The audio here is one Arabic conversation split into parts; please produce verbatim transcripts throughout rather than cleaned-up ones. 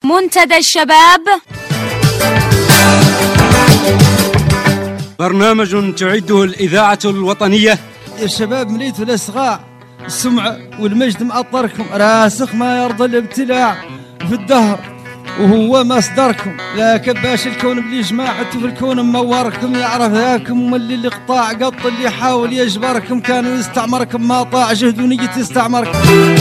منتدى الشباب، برنامج تعده الإذاعة الوطنية. يا شباب مليتوا الأصغاء، السمع والمجد مأطركم، راسخ ما يرضى الابتلاع في الدهر وهو مصدركم. لا كباش الكون بلي جماعته في الكون موركم، يعرف ذاكم وملي الإقطاع قط اللي يحاول يجبركم، كانوا يستعمركم ما طاع جهد ونية يستعمركم.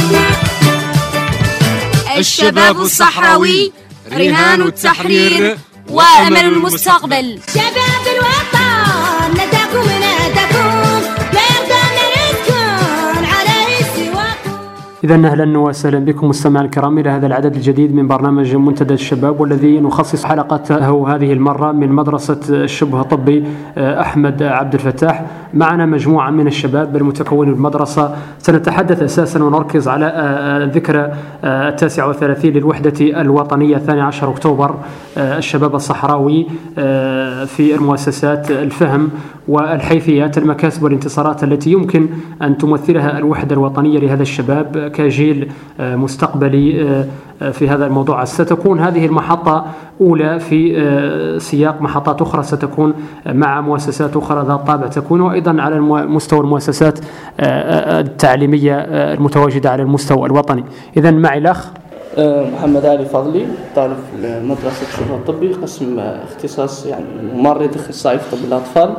الشباب الصحراوي رهان التحرير وأمل المستقبل. شباب الوطن نداكم ناداكم، لا يرضى نردكم على سواكم. إذا أهلا وسهلا بكم مستمعينا الكرام إلى هذا العدد الجديد من برنامج منتدى الشباب، والذي نخصص حلقته هذه المرة من مدرسة الشبه الطبي أحمد عبد الفتاح. معنا مجموعة من الشباب المتكونين بالمدرسة، سنتحدث أساسا ونركز على ذكرى التاسع والثلاثين للوحدة الوطنية الثاني عشر أكتوبر، الشباب الصحراوي في المؤسسات، الفهم والحيثيات، المكاسب والانتصارات التي يمكن أن تمثلها الوحدة الوطنية لهذا الشباب كجيل مستقبلي. في هذا الموضوع ستكون هذه المحطة أولى في سياق محطات أخرى ستكون مع مؤسسات أخرى ذات طابع تكون، وأيضا على مستوى المؤسسات التعليمية المتواجدة على المستوى الوطني. إذن معي الأخ محمد علي فضلي، طالب في مدرسة الشبه الطبي، قسم اختصاص يعني ممرض اخصائي في طب الأطفال.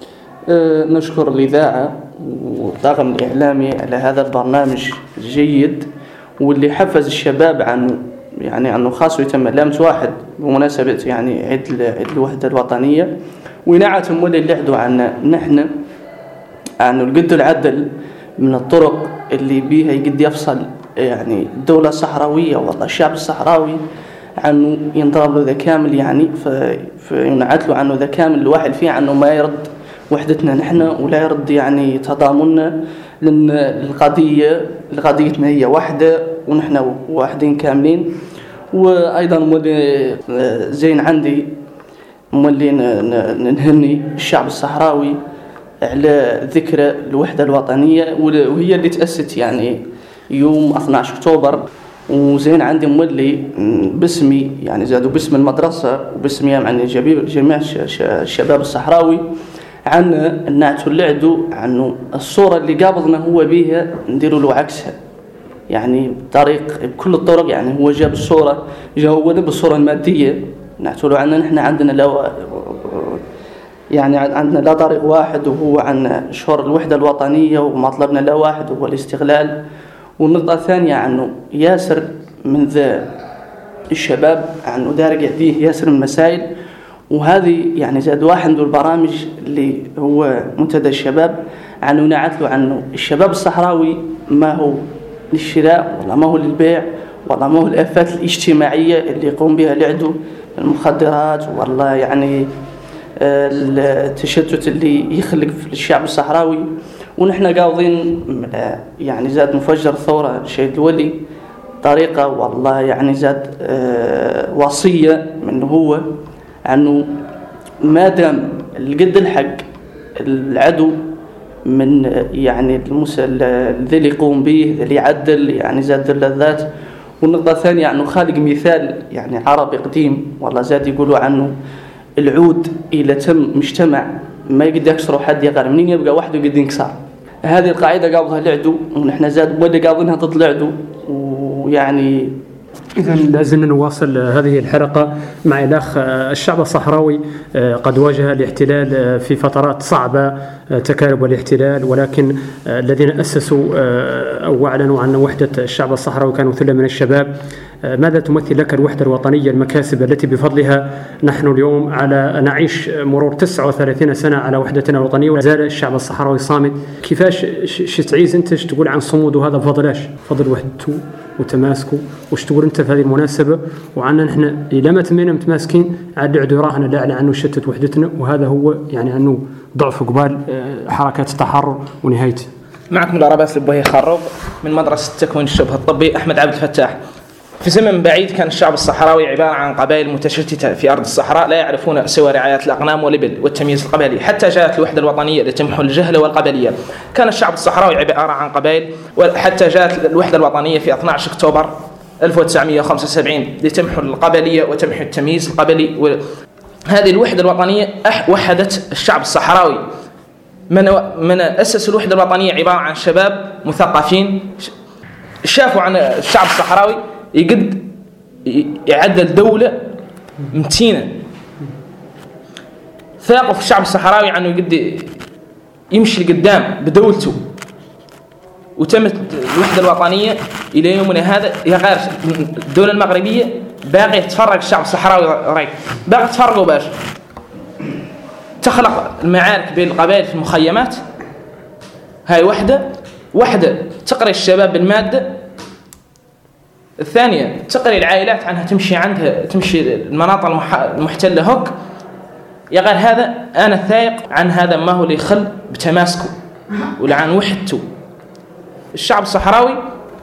نشكر الإذاعة والطاقم الإعلامي على هذا البرنامج الجيد، واللي حفز الشباب عنه، يعني أنه خاصة يتم لامت واحد بمناسبة يعني عيد عيد الوحدة الوطنية، ونعتم واللي اللي عنا نحن أنه القد العدل من الطرق اللي بيها يقد يفصل يعني الدولة الصحراوية والله الشعب الصحراوي عنه ينضرب له ذا كامل، يعني فينعتلوا عنه ذا كامل الواحد فيه عنه ما يرد وحدتنا نحن ولا يرد يعني تضامننا، لأن القضية القضيتنا هي واحدة ونحن واحدين كاملين. وأيضا مولي زين عندي مولي ننهني الشعب الصحراوي على ذكرى الوحدة الوطنية، وهي اللي تأسست يعني يوم اثني عشر أكتوبر. وزين عندي مولي باسمي يعني زادوا باسم المدرسة وباسمي يعني جميع الشباب الصحراوي عنا الناتو اللعدو عنه الصورة اللي قابضنا هو بيها نديروا له عكسها، يعني بطريق بكل الطرق. يعني هو جاب الصورة جاوبنا بالصورة المادية، نعتوا له عنا نحن عندنا لو يعني عندنا لا طريق واحد، وهو عن شهر الوحدة الوطنية ومطلبنا لا واحد وهو الاستغلال. والنقطة الثانية عنه ياسر من ذا الشباب عنه دارج يديه ياسر من المسائل، وهذه يعني زاد واحد من البرامج اللي هو منتدى الشباب عنه نعتلو عنه الشباب الصحراوي ما هو للشراء ولا ما هو للبيع ولا ما هو الآفات الاجتماعية اللي يقوم بها العدو، المخدرات والله يعني التشتت اللي يخلق في الشعب الصحراوي. ونحن قاضين يعني زاد مفجر الثورة الشهيد الولي طريقة والله يعني زاد وصية منه هو عنه ما دام القد الحق العدو من يعني ذي اللي يقوم به ذي اللي يعدل يعني زاد اللذات. والنقطة الثانية عنه خالق مثال يعني عربي قديم والله زاد يقولوا عنه العود إلى تم مجتمع ما يقدر يكسره حد يقال منين يبقى واحد ويقدر ينكسر. هذه القاعدة قابضها العدو ونحن زاد ولا قابضينها ضد العدو. ويعني إذا لازلنا نواصل هذه الحلقة مع الأخ. الشعب الصحراوي قد واجه الاحتلال في فترات صعبة، تكالب الاحتلال، ولكن الذين أسسوا أو أعلنوا عن وحدة الشعب الصحراوي كانوا ثلة من الشباب. ماذا تمثل لك الوحدة الوطنية، المكاسب التي بفضلها نحن اليوم على نعيش مرور تسعة وثلاثين سنة على وحدتنا الوطنية ولا زال الشعب الصحراوي صامد؟ كيفاش تعيز أنت تقول عن صموده هذا بفضلاش فضل وحدته وتماسكه، وش تقول أنت في هذه المناسبة؟ وعنا نحن إلى ما تمينا متماسكين عاد العدو يراهنا لا على عنه شتت وحدتنا، وهذا هو يعني أنه ضعف قبال حركات التحرر ونهايته. معكم العرباس البوهي خروب من مدرسة تكوين الشبه الطبي أحمد عبد الفتاح. في زمن بعيد كان الشعب الصحراوي عبارة عن قبائل متشتتة في أرض الصحراء لا يعرفون سوى رعاية الأغنام والإبل والتمييز القبلي، حتى جاءت الوحدة الوطنية لتمحو الجهل والقبلية. كان الشعب الصحراوي عبارة عن قبائل، وحتى جاءت الوحدة الوطنية في اثني عشر أكتوبر ألف وتسعمئة وخمسة وسبعين لتمحو القبلية وتمحو التمييز القبلي. وهذه الوحدة الوطنية وحدت الشعب الصحراوي. من من أسس الوحدة الوطنية عبارة عن شباب مثقفين شافوا عن الشعب الصحراوي يقد يعدل دولة متينة، ثاقوا في الشعب الصحراوي عنه يقد يمشي لقدام بدولته، وتمت الوحدة الوطنية إلى يومنا هذا. يا غير الدولة المغربية باقي تفرق الشعب الصحراوي راي باقي تفرقوا باش تخلق المعارك بين القبائل في المخيمات. هاي وحدة وحدة تقري الشباب بالمادة، الثانية تقري العائلات عنها تمشي عندها تمشي المناطق المحتلة هوك. يا غير هذا أنا ثايق عن هذا ما هو اللي يخل بتماسكه ولعن وحدته. الشعب الصحراوي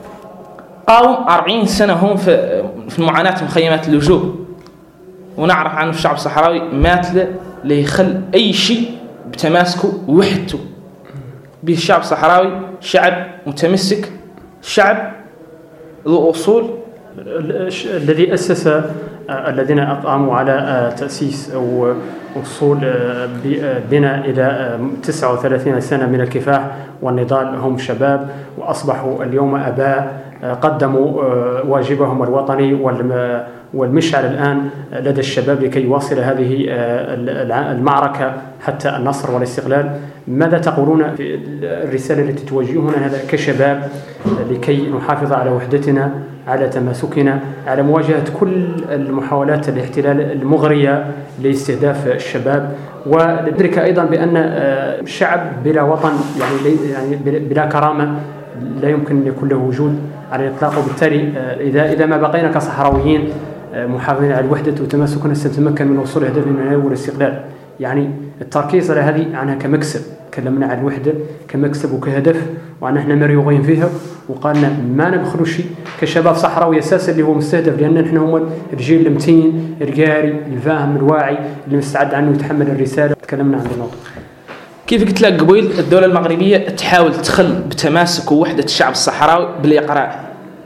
قاوم أربعين سنة هم في في المعاناة مخيمات اللجوء، ونعرف عنه الشعب الصحراوي مات له ليخل أي شيء بتماسكه ووحدته. به الشعب الصحراوي شعب متمسك، شعب ذو أصول. الذي أسس الذين أقاموا على تأسيس أو وصول بنا إلى تسعة وثلاثين سنة من الكفاح والنضال هم شباب، وأصبحوا اليوم آباء قدموا واجبهم الوطني والمشعل الآن لدى الشباب لكي يواصل هذه المعركة حتى النصر والاستقلال. ماذا تقولون في الرسالة التي توجهونها هذا كشباب لكي نحافظ على وحدتنا، على تماسكنا، على مواجهة كل المحاولات الاحتلال المغرية لاستهداف الشباب، وندرك أيضا بأن الشعب بلا وطن يعني يعني بلا كرامة لا يمكن أن يكون له وجود على الإطلاق. وبالتالي إذا إذا ما بقينا كصحراويين محافظين على الوحدة وتماسكنا سنتمكن من وصول هدفنا والاستقلال. يعني التركيز على هذه عنها كمكسب، تكلمنا عن الوحدة كمكسب وكهدف، وأن احنا مريوغين فيها، وقالنا ما نبخلوا شيء كشباب صحراوي أساسا اللي هو مستهدف، لأن احنا هم الجيل المتين القاري الفاهم الواعي اللي مستعد عنه يتحمل الرسالة. تكلمنا عن النقطة. كيف قلت لك قبيل الدولة المغربية تحاول تخل بتماسك ووحدة الشعب الصحراوي بالإقراء.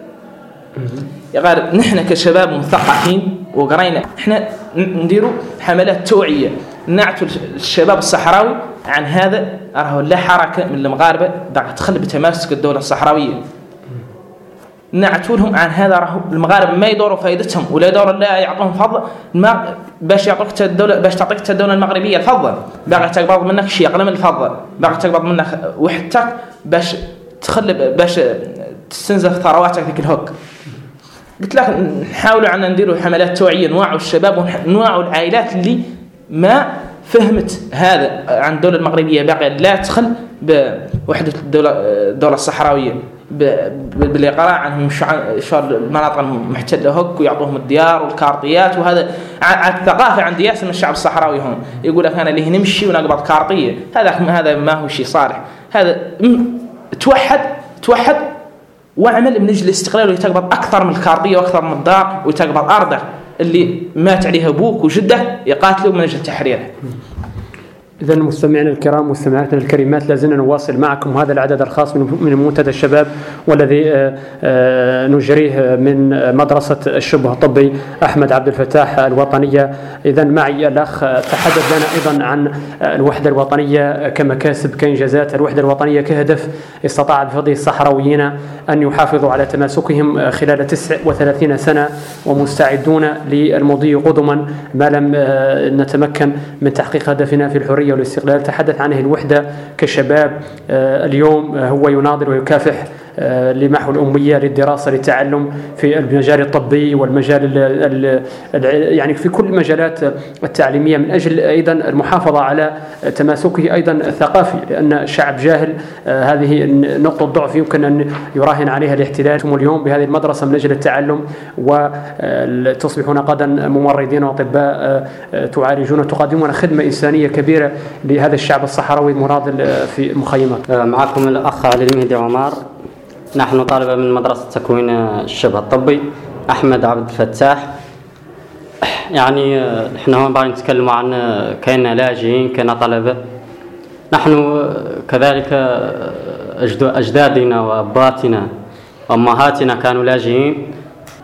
يا غير نحن كشباب مثقفين وقرينا احنا نديروا حملات توعية نعتوا الشباب الصحراوي عن هذا. راهو لا حركة من المغاربة باغا تخل بتماسك الدولة الصحراوية، نعتوا لهم عن هذا. راهو المغاربة ما يدوروا فائدتهم ولا يدوروا لا يعطوهم فضل ما باش يعطوك الدولة باش تعطيك الدولة المغربية الفضل، باغا تقبض منك شيء أقل من الفضل، باغا تقبض منك وحدتك باش تخل باش تستنزف ثرواتك ذيك الهوك. قلت لك نحاولوا عنا نديروا حملات توعية، نوعوا الشباب ونوعوا العائلات اللي ما فهمت هذا عن الدولة المغربية باقي لا تخل بوحدة الدولة الدولة الصحراوية بالإقراء عنهم شو المناطق المحتلة هوك، ويعطوهم الديار والكارطيات. وهذا عاد ثقافة عند ياسر من الشعب الصحراوي هون، يقول لك أنا ليه نمشي ونقبض كارطية. هذا هذا ما هو شيء صالح. هذا توحد توحد واعمل من أجل الاستقلال وتقبض أكثر من الكارطية وأكثر من الدار وتقبض أرضك اللي مات عليها أبوك وجدك يقاتلوا من أجل تحريرها. إذا مستمعينا الكرام مستمعاتنا الكريمات لازلنا نواصل معكم هذا العدد الخاص من منتدى الشباب والذي نجريه من مدرسة الشبه الطبي أحمد عبد الفتاح الوطنية. إذا معي الأخ تحدث لنا أيضا عن الوحدة الوطنية كمكاسب كإنجازات، الوحدة الوطنية كهدف استطاع بفضل الصحراويين أن يحافظوا على تماسكهم خلال تسع وثلاثين سنة ومستعدون للمضي قدما ما لم نتمكن من تحقيق هدفنا في الحرية والاستقلال. تحدث عنه الوحدة كشباب اليوم هو يناضل ويكافح لمحو الأمية للدراسة للتعلم في المجال الطبي والمجال ال ال يعني في كل المجالات التعليمية من أجل أيضا المحافظة على تماسكه أيضا الثقافي، لأن الشعب جاهل. هذه نقطة ضعف يمكن أن يراهن عليها الاحتلال. ثم اليوم بهذه المدرسة من أجل التعلم وتصبحون غدا ممرضين وأطباء تعالجون تقدمون خدمة إنسانية كبيرة لهذا الشعب الصحراوي المناضل في المخيمات. معكم الأخ علي المهدي عمار، نحن طالبة من مدرسة تكوين الشبه الطبي أحمد عبد الفتاح. يعني نحن هون باغي نتكلم عن كأننا لاجئين كأننا طلبة. نحن كذلك أجدادنا وأباتنا وأمهاتنا كانوا لاجئين،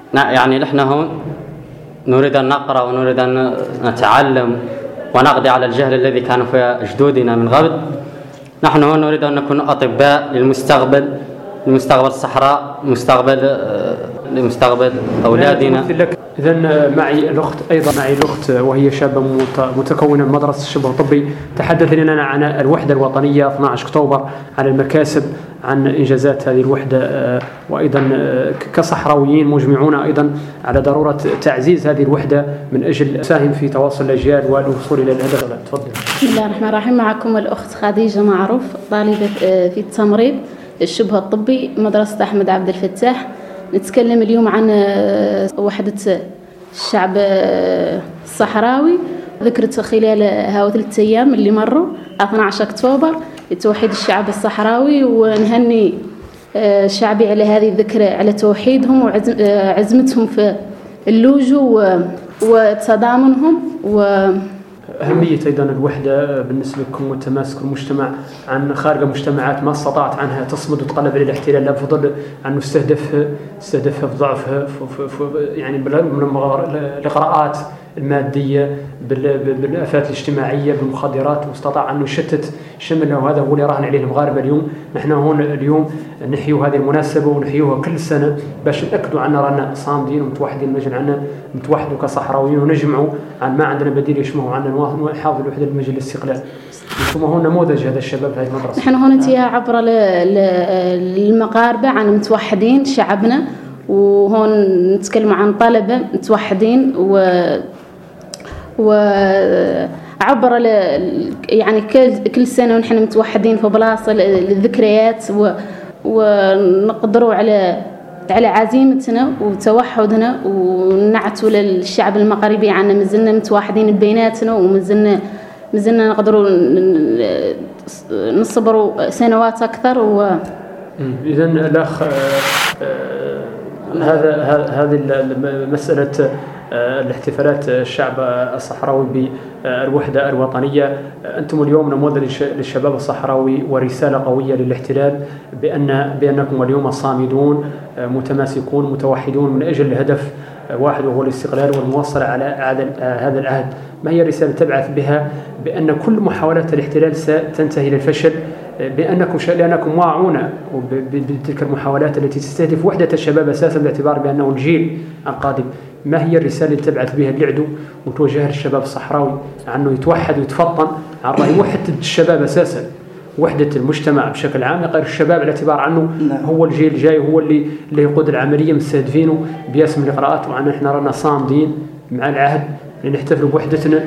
يعني نحن هون نريد أن نقرأ ونريد أن نتعلم ونقضي على الجهل الذي كان في جدودنا من قبل. نحن هون نريد أن نكون أطباء للمستقبل، لمستقبل الصحراء، مستقبل لمستقبل أولادنا. إذن معي الأخت أيضا معي الأخت وهي شابة متكونة من مدرسة الشبه الطبي، تحدث لنا عن الوحدة الوطنية اثني عشر أكتوبر، عن المكاسب، عن إنجازات هذه الوحدة، وأيضا كصحراويين مجمعون أيضا على ضرورة تعزيز هذه الوحدة من أجل تساهم في تواصل الأجيال والوصول إلى الهدف. تفضل. بسم الله الرحمن الرحيم. معكم الأخت خديجة معروف، طالبة في التمريض الشبه الطبي مدرسة أحمد عبد الفتاح. نتكلم اليوم عن وحدة الشعب الصحراوي. ذكرت خلال هاو ثلاثة أيام اللي مروا اثني عشر أكتوبر لتوحيد الشعب الصحراوي، ونهني شعبي على هذه الذكرى، على توحيدهم وعزمتهم في اللوجو وتضامنهم و أهمية أيضا الوحدة بالنسبة لكم وتماسك المجتمع عن خارج مجتمعات ما استطاعت عنها تصمد وتقلب على الاحتلال، لا بفضل أنه استهدفها استهدفها بضعفها يعني بالإغراءات المادية، بالآفات الاجتماعية، بالمخدرات، واستطاع أنه يشتت شملنا، وهذا هو اللي راهن عليه المغاربة اليوم. نحن هون اليوم نحيو هذه المناسبة ونحيوها كل سنة باش نأكدوا عنا رانا صامدين ومتوحدين، نجل عنا متوحدوا كصحراويين ونجمعوا عن ما عندنا بديل يشمعوا عنا نحافظ الوحدة لمجل الاستقلال. ثم هون نموذج هذا الشباب في هذه المدرسة. نحن هون انتهى عبر المغاربة عن متوحدين شعبنا، وهون نتكلم عن طلبة متوحدين و وعبر يعني كل سنة ونحن متوحدين في بلاصة الذكريات، ونقدروا على على عزيمتنا وتوحدنا، ونعتوا للشعب المغربي عنا مازلنا متوحدين بيناتنا، ومازلنا مازلنا نقدروا نصبروا سنوات أكثر. و إذا الأخ هذا هذه مسألة الاحتفالات الشعب الصحراوي بالوحدة الوطنية. أنتم اليوم نموذج للشباب الصحراوي ورسالة قوية للاحتلال بأن بأنكم اليوم صامدون متماسكون متوحدون من أجل الهدف واحد، وهو الاستقلال والمواصلة على هذا العهد. ما هي الرسالة تبعث بها بأن كل محاولات الاحتلال ستنتهي للفشل، بأنكم لأنكم واعون بتلك المحاولات التي تستهدف وحدة الشباب أساسا، باعتبار بأنه الجيل القادم؟ ما هي الرسالة اللي تبعث بها العدو وتوجهها للشباب الصحراوي عنه يتوحد ويتفطن عن رأي وحدة الشباب أساسا، وحدة المجتمع بشكل عام، غير الشباب على اعتبار عنه هو الجيل الجاي، ههو اللي اللي يقود العملية، مستهدفينه باسم الإغراءات، وعنا احنا رانا صامدين مع العهد لنحتفل بوحدتنا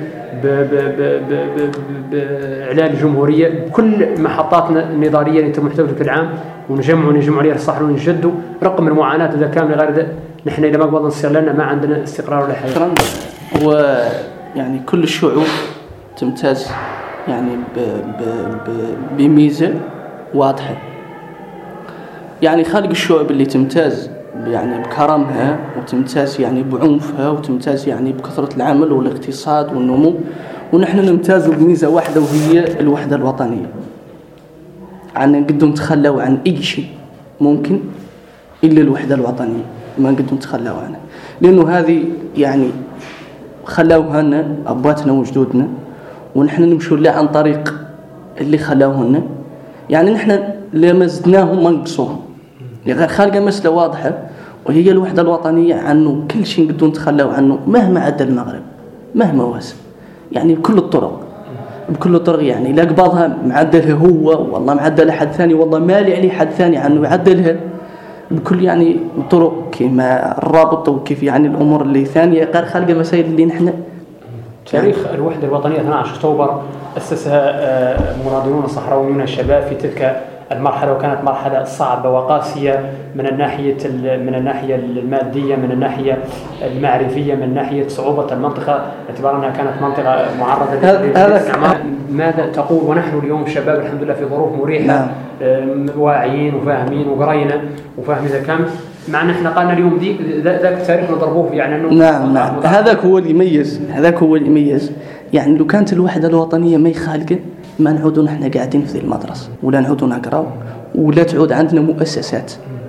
بإعلان الجمهورية بكل محطاتنا النضالية اللي تم محتفل في العام، ونجمعوا نجمعوا عليها الصحراء ونجدوا رقم المعاناة إذا كامل غير ده. نحن إذا ما قبضنا نصير لنا ما عندنا استقرار ولا حاجة. ويعني كل الشعوب تمتاز يعني ب ب ب بميزة واضحة، يعني خارج الشعوب اللي تمتاز يعني بكرمها وتمتاز يعني بعنفها وتمتاز يعني بكثرة العمل والاقتصاد والنمو، ونحن نمتاز بميزة واحدة وهي الوحدة الوطنية. عنا نقدر نتخلوا عن أي شيء ممكن إلا الوحدة الوطنية، ما نقدر نتخلوا عنها، لأنه هذه يعني خلاوها لنا أبواتنا وجدودنا، ونحن نمشوا لا عن طريق اللي خلاوهن، يعني نحن لما زدناهم ما نقصوهم. يعني خارجة مسألة واضحة وهي الوحدة الوطنية، عنه كل شيء نقدر نتخلاو عنه مهما عدى المغرب مهما واسع، يعني بكل الطرق بكل الطرق، يعني لا قبضها معدلها هو والله معدل حد ثاني والله مالي عليه حد ثاني عنه يعدلها بكل يعني الطرق كما الرابط، وكيف يعني الأمور اللي ثانية غير خارجة مسائل اللي نحن. تاريخ الوحدة الوطنية اثني عشر أكتوبر أسسها مناضلون الصحراويون الشباب في تلك المرحلة، وكانت مرحلة صعبة وقاسية من الناحية من الناحية المادية، من الناحية المعرفية، من ناحية صعوبة المنطقة، باعتبار أنها كانت منطقة معرضة للاستعمار. ماذا تقول ونحن اليوم شباب الحمد لله في ظروف مريحة، نعم. واعيين وفاهمين وقرينا وفاهم إذا كان معنا احنا قالنا اليوم دي ذاك التاريخ نضربوه فيه، يعني انه نعم نعم هذاك هو اللي يميز، هذاك هو اللي يميز. يعني لو كانت الوحدة الوطنية ما يخالقه ما نعودوا نحن قاعدين في ذي المدرسة، ولا نعودوا نقراو، ولا تعود عندنا مؤسسات،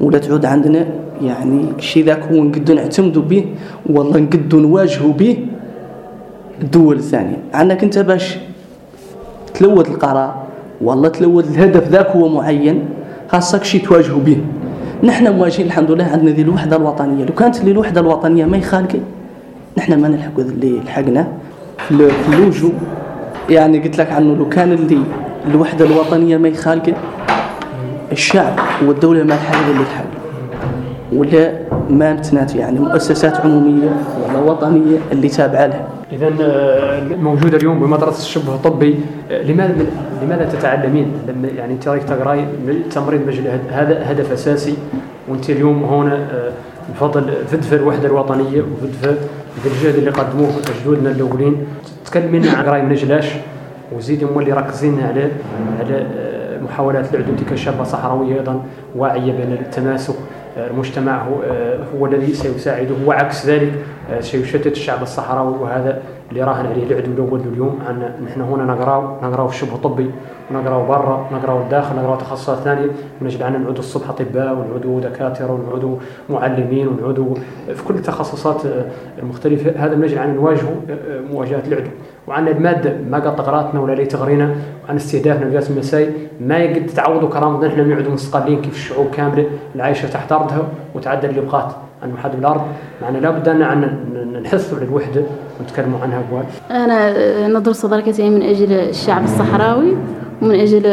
ولا تعود عندنا يعني شيء ذاك هو نقدر نعتمدوا به والله نقدر نواجهوا به الدول الثانية. عندك أنت باش تلود القرار والله تلود الهدف ذاك هو معين خاصك شيء تواجهوا به. نحن مواجهين الحمد لله عندنا ذي الوحدة الوطنية. لو كانت لي الوحدة الوطنية ما يخالك نحن ما نلحق اللي لحقنا في اللوجو. يعني قلت لك عنه لو كان اللي الوحدة الوطنية ما يخالك الشعب والدولة ما لحق اللي لحق ولا ما امتنات يعني مؤسسات عمومية ولا وطنية اللي تابعة لها. إذا موجودة اليوم بمدرسة الشبه الطبي، لماذا لماذا تتعلمين؟ يعني أنت رايك تقراي تمريض مجل هذا هدف أساسي، وأنت اليوم هنا بفضل فدفة الوحدة الوطنية وفدفة الجهد اللي قدموه أجدودنا الأولين. تكلمين عن قراي من أجلاش وزيد هم اللي ركزين على على محاولات العدو. أنت كشابة صحراوية أيضا واعية بين التماسك، المجتمع هو, هو الذي سيساعده، وعكس ذلك سيشتت الشعب الصحراوي، وهذا اللي راهن عليه العدو الأول اليوم. عن نحن هنا نقراو نقراو في الشبه الطبي ونقراو برا نقراو الداخل نقراو تخصصات ثانية، ونجد عنا نعودوا الصبح أطباء ونعودوا دكاترة ونعودوا معلمين ونعودوا في كل التخصصات المختلفة. هذا نجد عنا نواجهه مواجهة العدو. وعنا المادة ما قد تقراتنا ولا لي تغرينا، وعن استهدافنا لجات المساي ما يقد تعوضوا كرامتنا. نحن نعودوا مستقلين كيف الشعوب كاملة العايشة تحت أرضها وتعدل اللي بقات عن محدد الأرض. معنا لابد أن نحثوا على الوحدة ونتكلموا عنها أقوال. أنا نضرب صدركتي من أجل الشعب الصحراوي ومن أجل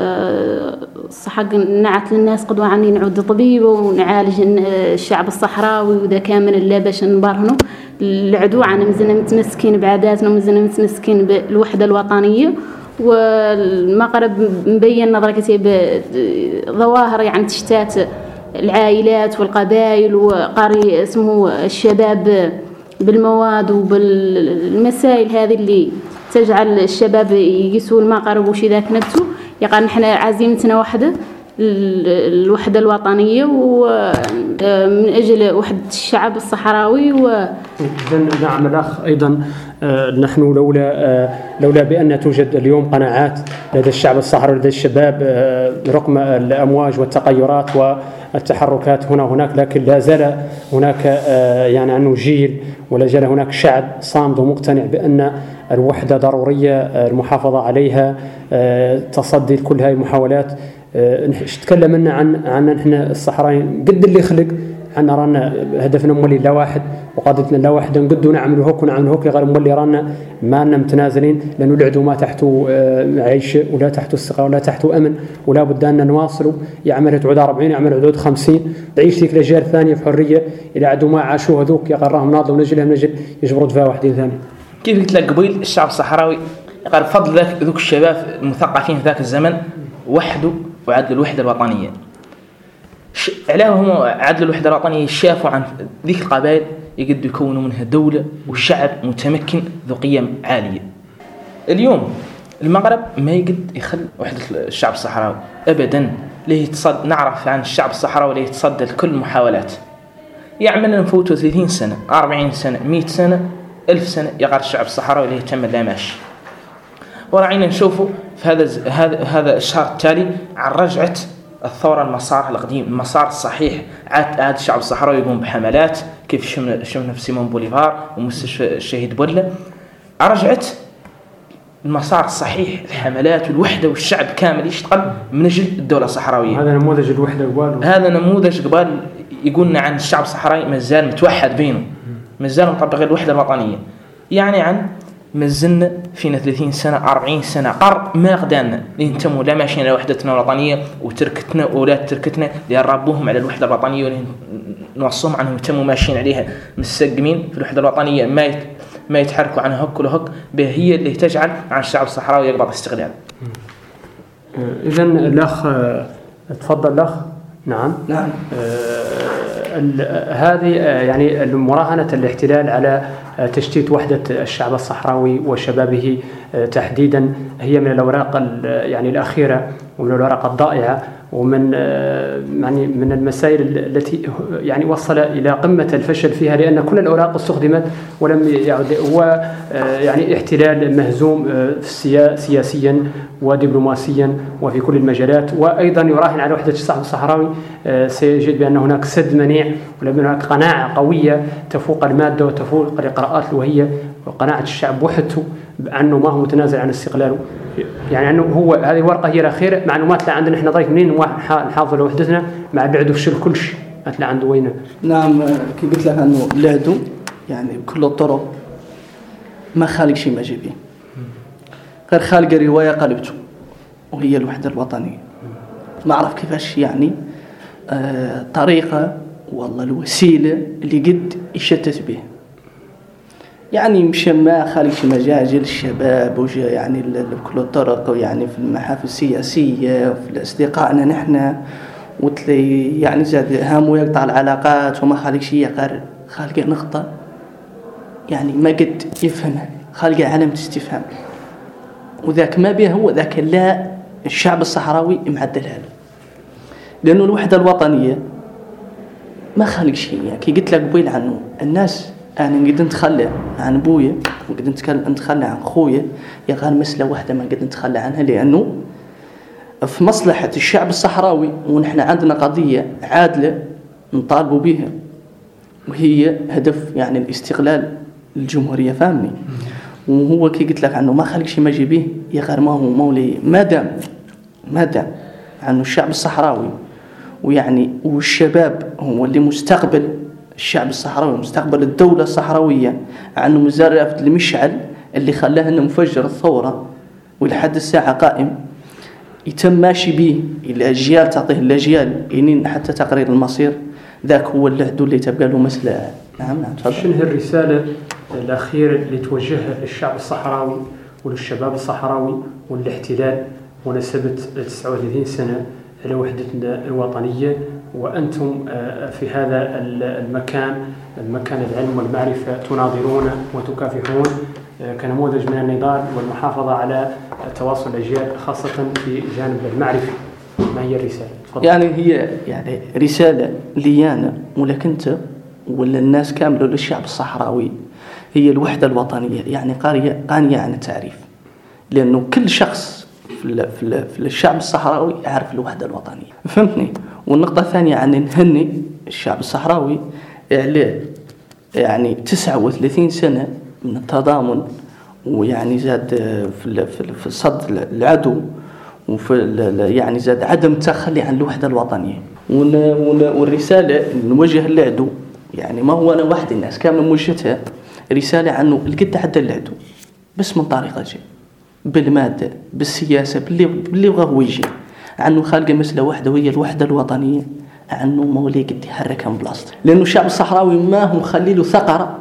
حق نعت للناس قدوة عني نعود طبيبة ونعالج الشعب الصحراوي وذا كامل لا باش نبرهنوا العدو. عنا مزلنا متمسكين بعاداتنا ومزلنا متمسكين بالوحدة الوطنية. والمغرب مبين نظركتي بظواهر يعني تشتات العائلات والقبائل وقاري اسمه الشباب بالمواد وبالمسائل هذه اللي تجعل الشباب يقيسوا المغرب وشي ذاك نفسه. يقال نحن عزيمتنا وحده الوحدة الوطنية ومن أجل وحدة الشعب الصحراوي. و نعم الأخ أيضا نحن لولا لولا بأن توجد اليوم قناعات لدى الشعب الصحراوي لدى الشباب رغم الأمواج والتغيرات والتحركات هنا وهناك، لكن لا زال هناك يعني أنه جيل ولا زال هناك شعب صامد ومقتنع بأن الوحدة ضرورية، المحافظة عليها، تصدي لكل هذه المحاولات. نتكلم لنا عن عن احنا الصحراويين قد اللي خلق عنا رانا هدفنا مولي لا واحد وقادتنا لا واحد نقدوا نعملوا هوك ونعملوا هوك غير مولي رانا ما لنا متنازلين، لانه العدو ما تحته عيشه ولا تحته استقرار ولا تحته امن، ولا بد ان نواصلوا. يعمل تعود أربعين يعمل عدود خمسين تعيش ذيك الاجيال الثانيه في حريه. الى عدو ما عاشوا هذوك يقراهم ناضوا ونجلها نجل يجبروا دفاع واحدين ثاني. كيف قلت لك قبيل الشعب الصحراوي قال بفضل ذاك ذوك الشباب المثقفين في ذاك الزمن وحدوا وعدلوا الوحده الوطنيه. عليهم عدل الوحدة الوطنية شافوا عن ذيك القبائل يقدروا يكونوا منها دولة وشعب متمكن ذو قيم عالية. اليوم المغرب ما يقد يخل وحدة الشعب الصحراوي أبدا. ليه تصد نعرف عن الشعب الصحراوي ليه تصدى لكل المحاولات. يعمل نفوتوا ثلاثين سنة أربعين سنة مئة سنة ألف سنة يقار الشعب الصحراوي ليه تم لا ماشي. ورعينا نشوفوا في هذا هذا هذا الشهر التالي عن رجعة الثورة المسار القديم المسار الصحيح. عاد عاد الشعب الصحراوي يقوم بحملات كيف شفنا شفنا في سيمون بوليفار ومستشفى الشهيد بولة. رجعت المسار الصحيح الحملات والوحدة والشعب كامل يشتغل من أجل الدولة الصحراوية. هذا نموذج الوحدة قبال. هذا نموذج قبال يقولنا عن الشعب الصحراوي مازال متوحد بينه، مازال مطبق الوحدة الوطنية. يعني عن مازلنا فينا ثلاثين سنة أربعين سنة قرب ما قدرنا ننتموا لا ماشينا لوحدتنا الوطنية وتركتنا وأولاد تركتنا اللي ربوهم على الوحدة الوطنية واللي نوصهم عنهم يتموا ماشيين عليها مستقيمين في الوحدة الوطنية ما يت ما يتحركوا عنها هك ولا هك به هي اللي تجعل عن الشعب الصحراوي يقبض استقلال. إذا الأخ تفضل الأخ. نعم نعم هذه يعني مراهنة الاحتلال على تشتيت وحدة الشعب الصحراوي وشبابه تحديدا هي من الأوراق يعني الأخيرة ومن الورقة الضائعة ومن يعني من المسائل التي يعني وصل إلى قمة الفشل فيها، لأن كل الأوراق استخدمت ولم يعد هو يعني احتلال مهزوم سياسيا ودبلوماسيا وفي كل المجالات. وأيضا يراهن على وحدة الشعب الصحراوي، سيجد بأن هناك سد منيع ولم هناك قناعة قوية تفوق المادة وتفوق القراءات الوهية، وقناعة الشعب وحدته بأنه ما هو متنازل عن استقلاله. يعني أنه هو هذه الورقة هي الأخيرة، معلومات لا عندنا إحنا ضيف منين نحافظ على وحدتنا مع بعده فشل كل شيء لا عنده وين. نعم كي قلت لك أنه لعدو يعني بكل الطرق ما خالق شيء ما جيبه، غير خالق رواية قلبته وهي الوحدة الوطنية. ما أعرف كيفاش يعني آه طريقة والله الوسيلة اللي قد يشتت به، يعني مش ما خالق شي مجاجل الشباب وجا يعني بكل الطرق، يعني في المحافل السياسية وفي أصدقائنا نحن، وتلاقي يعني زاد هامو يقطع العلاقات وما خالق شي غير خالق نقطة يعني ما قد يفهمها، خالق علامة استفهام، وذاك ما به هو ذاك لا الشعب الصحراوي معدلها له، لأنه الوحدة الوطنية ما خالق شيء. يعني كي قلت لك قبيل عنه الناس أنا قد نتخلى عن بويا وقد نتخلى عن خويا، يا غير مسألة واحدة ما قد نتخلى عنها، لأنه في مصلحة الشعب الصحراوي ونحن عندنا قضية عادلة نطالبوا بها وهي هدف يعني الاستقلال الجمهورية، فاهمني؟ وهو كي قلت لك عنه ما خلق شيء ما جي به، يا غير ما هو مولي ما دام ما دام عنه الشعب الصحراوي ويعني والشباب هو اللي مستقبل الشعب الصحراوي، مستقبل الدولة الصحراوية، عنه مزرعة المشعل اللي خلاه انه مفجر الثورة ولحد الساعة قائم يتم ماشي به الأجيال، تعطيه الأجيال إنين حتى تقرير المصير، ذاك هو اللعدو اللي تبقى له مسألة. نعم نعم تفضل. شنو الرسالة الأخيرة اللي توجهها للشعب الصحراوي وللشباب الصحراوي والاحتلال ونسبت تسعة وثلاثين سنة على وحدتنا الوطنية، وأنتم في هذا المكان المكان العلم والمعرفة تناظرون وتكافحون كنموذج من النضال والمحافظة على تواصل الأجيال خاصة في جانب المعرفة. ما هي الرسالة؟ فضل. يعني هي يعني رسالة لي أنا ولكنت ولا الناس كاملة للشعب الصحراوي، هي الوحدة الوطنية، يعني قارية غنية عن التعريف، لأنه كل شخص في في الشعب الصحراوي يعرف الوحدة الوطنية، فهمتني؟ والنقطة الثانية عن نهني الشعب الصحراوي عليه يعني تسعة وثلاثين سنة من التضامن، ويعني زاد في في صد العدو، وفي يعني زاد عدم التخلي عن الوحدة الوطنية. والرسالة نوجه للعدو يعني ما هو أنا واحد، الناس كامل موجهتها رسالة عنه القد عدى العدو بس من طريقة جي بالمادة بالسياسة باللي باللي بغى هو يجي عنه خالقه مسألة واحدة وهي الوحدة الوطنية، عنه مولي قد يحركها من بلاصته، لأنه الشعب الصحراوي ما هو مخلي له ثغرة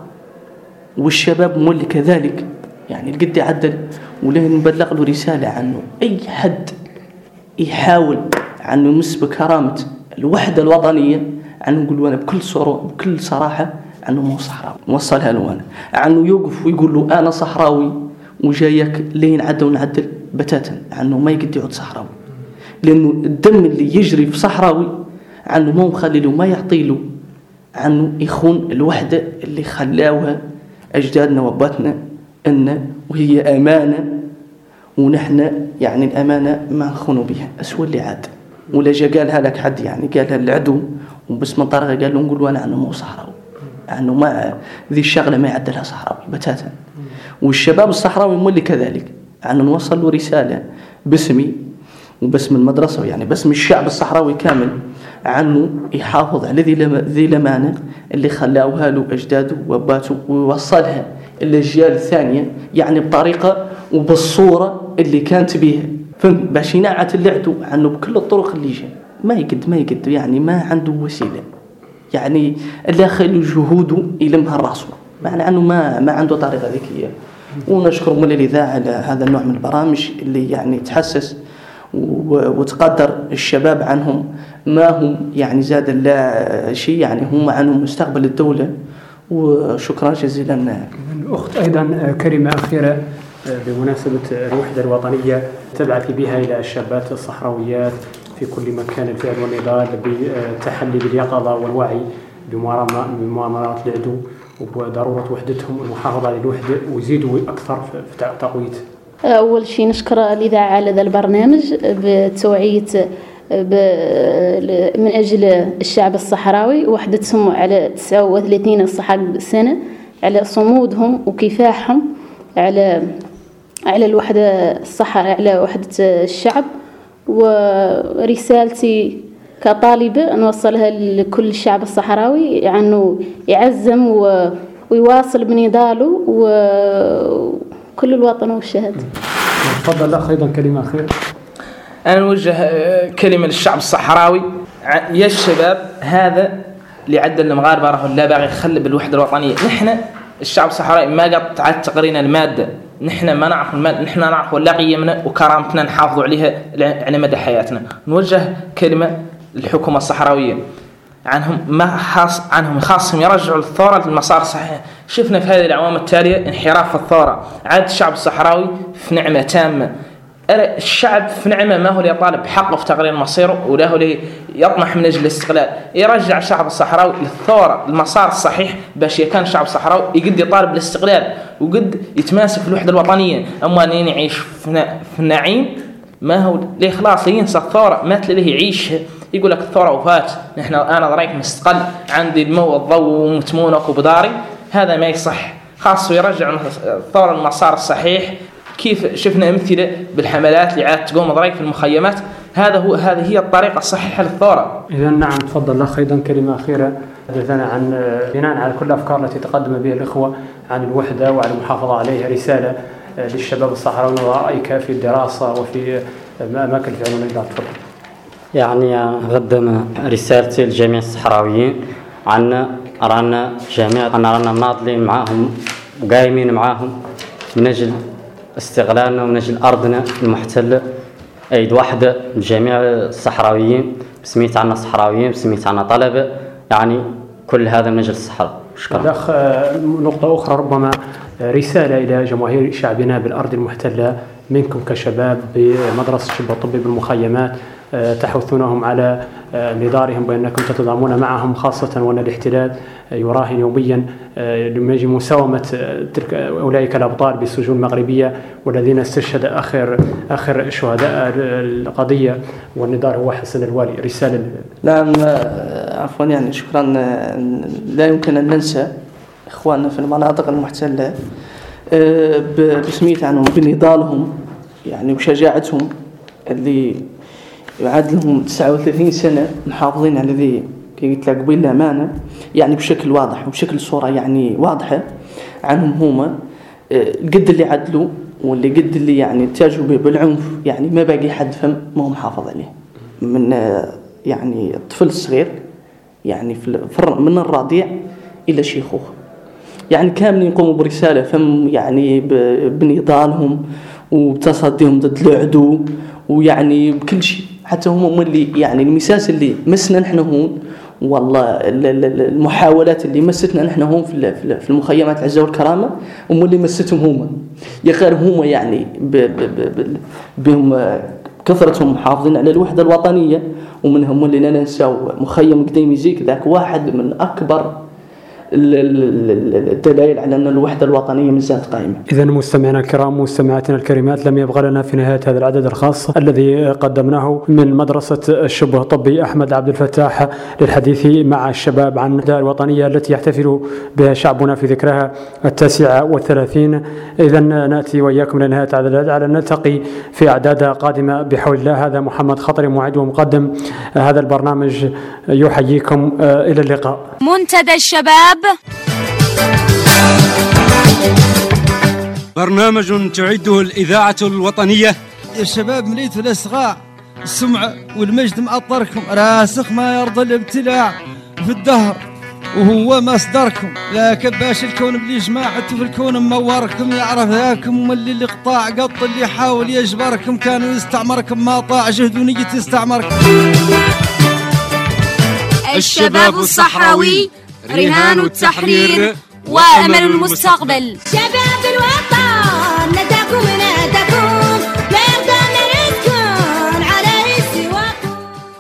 والشباب مولي كذلك، يعني القد يعدل. وله نبلغ له رسالة عنه أي حد يحاول عنه يمس بكرامة الوحدة الوطنية عنه نقول أنا بكل صورة بكل صراحة عنه مو صحراوي، موصلها له أنا عنه يوقف ويقول له أنا صحراوي وجايك لين عدل ونعدل بتاتا، عنه ما يقد يعود صحراوي، لأنه الدم اللي يجري في صحراوي عنه ما مخلي له ما يعطي له عنه يخون الوحدة اللي خلاوها أجدادنا وأباتنا إن وهي أمانة، ونحن يعني الأمانة ما نخونوا بها أسوأ اللي عاد. ولا جا قالها لك حد يعني قالها العدو وبس من طريقة قال له نقول أنا عنه مو صحراوي، عنه ما ذي الشغلة ما يعدلها صحراوي بتاتا. والشباب الصحراوي مولي كذلك، عنه نوصل له رسالة باسمي وباسم المدرسة يعني باسم الشعب الصحراوي كامل، عنه يحافظ على ذي الأمانة اللي خلاوها له أجداده وأباته، ويوصلها الأجيال الثانية يعني بطريقة وبالصورة اللي كانت بيها، فهم باش ينعت اللعدو عنه بكل الطرق اللي جاء ما يقد ما يقد يعني ما عنده وسيلة، يعني اللي خلي جهوده يلمها الراسه، معنى عنه ما ما عنده طريقة ذكية. ونشكر من الإذاعة على هذا النوع من البرامج اللي يعني تحسس وتقدر الشباب عنهم ما هم يعني زاد لا شيء، يعني هم عنهم مستقبل الدولة. وشكرا جزيلا. الأخت أيضا كلمة أخيرة بمناسبة الوحدة الوطنية تبعث بها إلى الشابات الصحراويات في كل مكان الفعل والنضال بالتحلي باليقظة والوعي بمؤامرات العدو وضرورة وحدتهم والمحافظة على الوحدة ويزيدوا أكثر في تقويت. أول شيء نشكر الإذاعة على هذا البرنامج بتوعية من أجل الشعب الصحراوي وحدتهم على تسعة وثلاثين سنة، على صمودهم وكفاحهم على على الوحدة الصحراء على وحدة الشعب. ورسالتي كطالبة نوصلها لكل الشعب الصحراوي أنه يعزم ويواصل بنضاله وكل الوطن والشهد. تفضل أخ أيضا كلمة أخيرة. أنا نوجه كلمة للشعب الصحراوي، يا الشباب هذا اللي عدل المغاربة راهو لا باغي يخلي بالوحدة الوطنية. نحن الشعب الصحراوي ما قد تعد تقرينا المادة، نحن ما نعرف المادة، نحن نعرف ولا قيمنا وكرامتنا نحافظوا عليها على مدى حياتنا. نوجه كلمة للحكومة الصحراوية عنهم ما خاص عنهم خاصهم يرجعوا الثورة للمسار الصحيح. شفنا في هذه الأعوام التالية انحراف الثورة، عاد الشعب الصحراوي في نعمة تامة. الشعب في نعمة، ما هو اللي يطالب بحقه في تغيير مصيره ولا هو اللي يطمح من أجل الاستقلال. يرجع الشعب الصحراوي للثورة المسار الصحيح باش يكون الشعب الصحراوي يقد يطالب بالاستقلال وقد يتماسك في الوحدة الوطنية. أما أن يعيش في النعيم ما هو ليه خلاص ينسى الثورة، ما تلاقيه يعيش يقول لك الثورة وفات، نحن أنا ضريك مستقل عندي الماء والضوء ومتمونك وبداري. هذا ما يصح، خاصه يرجع الثورة المسار الصحيح. كيف شفنا أمثلة بالحملات اللي عاد تقوم ضريك في المخيمات، هذا هو هذه هي الطريقة الصحيحة للثورة. إذا نعم، تفضل أخ أيضا كلمة أخيرة حدثنا عن بناء على كل الأفكار التي تقدم بها الإخوة عن الوحدة وعلى المحافظة عليها، رسالة للشباب الصحراوي ورأيك في الدراسة وفي أماكن الفعل والنضال. تفضل. يعني أقدم رسالتي لجميع الصحراويين عنا رانا جميع أنا رانا مناضلين معاهم وقايمين معاهم من أجل استغلالنا ومن أجل أرضنا المحتلة. أيد واحدة لجميع الصحراويين، بسميت عنا صحراويين، بسميت عنا طلبة، يعني كل هذا من أجل الصحراء. شكرا. أخ نقطة أخرى ربما رسالة إلى جماهير شعبنا بالأرض المحتلة منكم كشباب بمدرسة الشبه الطبي بالمخيمات، تحثونهم على نضالهم بأنكم تتضامنون معهم، خاصة وأن الاحتلال يراهن يوميا لما يجي مساومة تلك أولئك الأبطال بالسجون المغربية والذين استشهد آخر آخر شهداء القضية والنضال هو حسن الوالي. رسالة. نعم عفوا، يعني شكرا. لا يمكن أن ننسى إخواننا في المناطق المحتلة بسميت عنهم بنضالهم يعني وشجاعتهم اللي يعاد لهم تسعة وثلاثين سنة محافظين على ذي كي قلت لك بالأمانة، يعني بشكل واضح وبشكل صورة يعني واضحة عنهم هما قد اللي عدلوا واللي قد اللي يعني تاجوا بالعنف، يعني ما باقي حد فم ما هو محافظ عليه من يعني الطفل الصغير يعني في من الرضيع إلى شيخوخ، يعني كاملين يقوموا برسالة فم يعني بنضالهم وبتصديهم ضد العدو ويعني بكل شيء. حتى هم اللي يعني المساس اللي مسنا نحن هون، والله المحاولات اللي مستنا نحن هون في المخيمات العزة والكرامة هم اللي مستهم هم يا خير هم يعني بهم كثرتهم محافظين على الوحدة الوطنية. ومنهم اللي لا ننساو مخيم قديم يزيك، ذاك واحد من أكبر الدلائل على أن الوحدة الوطنية مازالت قائمة. إذا مستمعينا الكرام ومستمعاتنا الكريمات، لم يبقى لنا في نهاية هذا العدد الخاص الذي قدمناه من مدرسة الشبه الطبي أحمد عبد الفتاح للحديث مع الشباب عن الوحدة الوطنية التي يحتفل بها شعبنا في ذكرها التاسعة والثلاثين. إذا نأتي وإياكم لنهاية هذا العدد على نلتقي في أعداد قادمة بحول الله. هذا محمد خطري معد ومقدم هذا البرنامج، يحييكم إلى اللقاء. منتدى الشباب، برنامج تعده الإذاعة الوطنية. يا شباب مليتوا الأصغاء، السمع والمجد مأطركم، راسخ ما يرضى الابتلاع في الدهر وهو مصدركم. لا كباش الكون بلي جماعته في الكون موركم، يعرف ذاكم وملي الإقطاع قط اللي يحاول يجبركم، كانوا يستعمركم ما طاع جهد ونية يستعمركم. الشباب الصحراوي رهان التحرير وأمل المستقبل.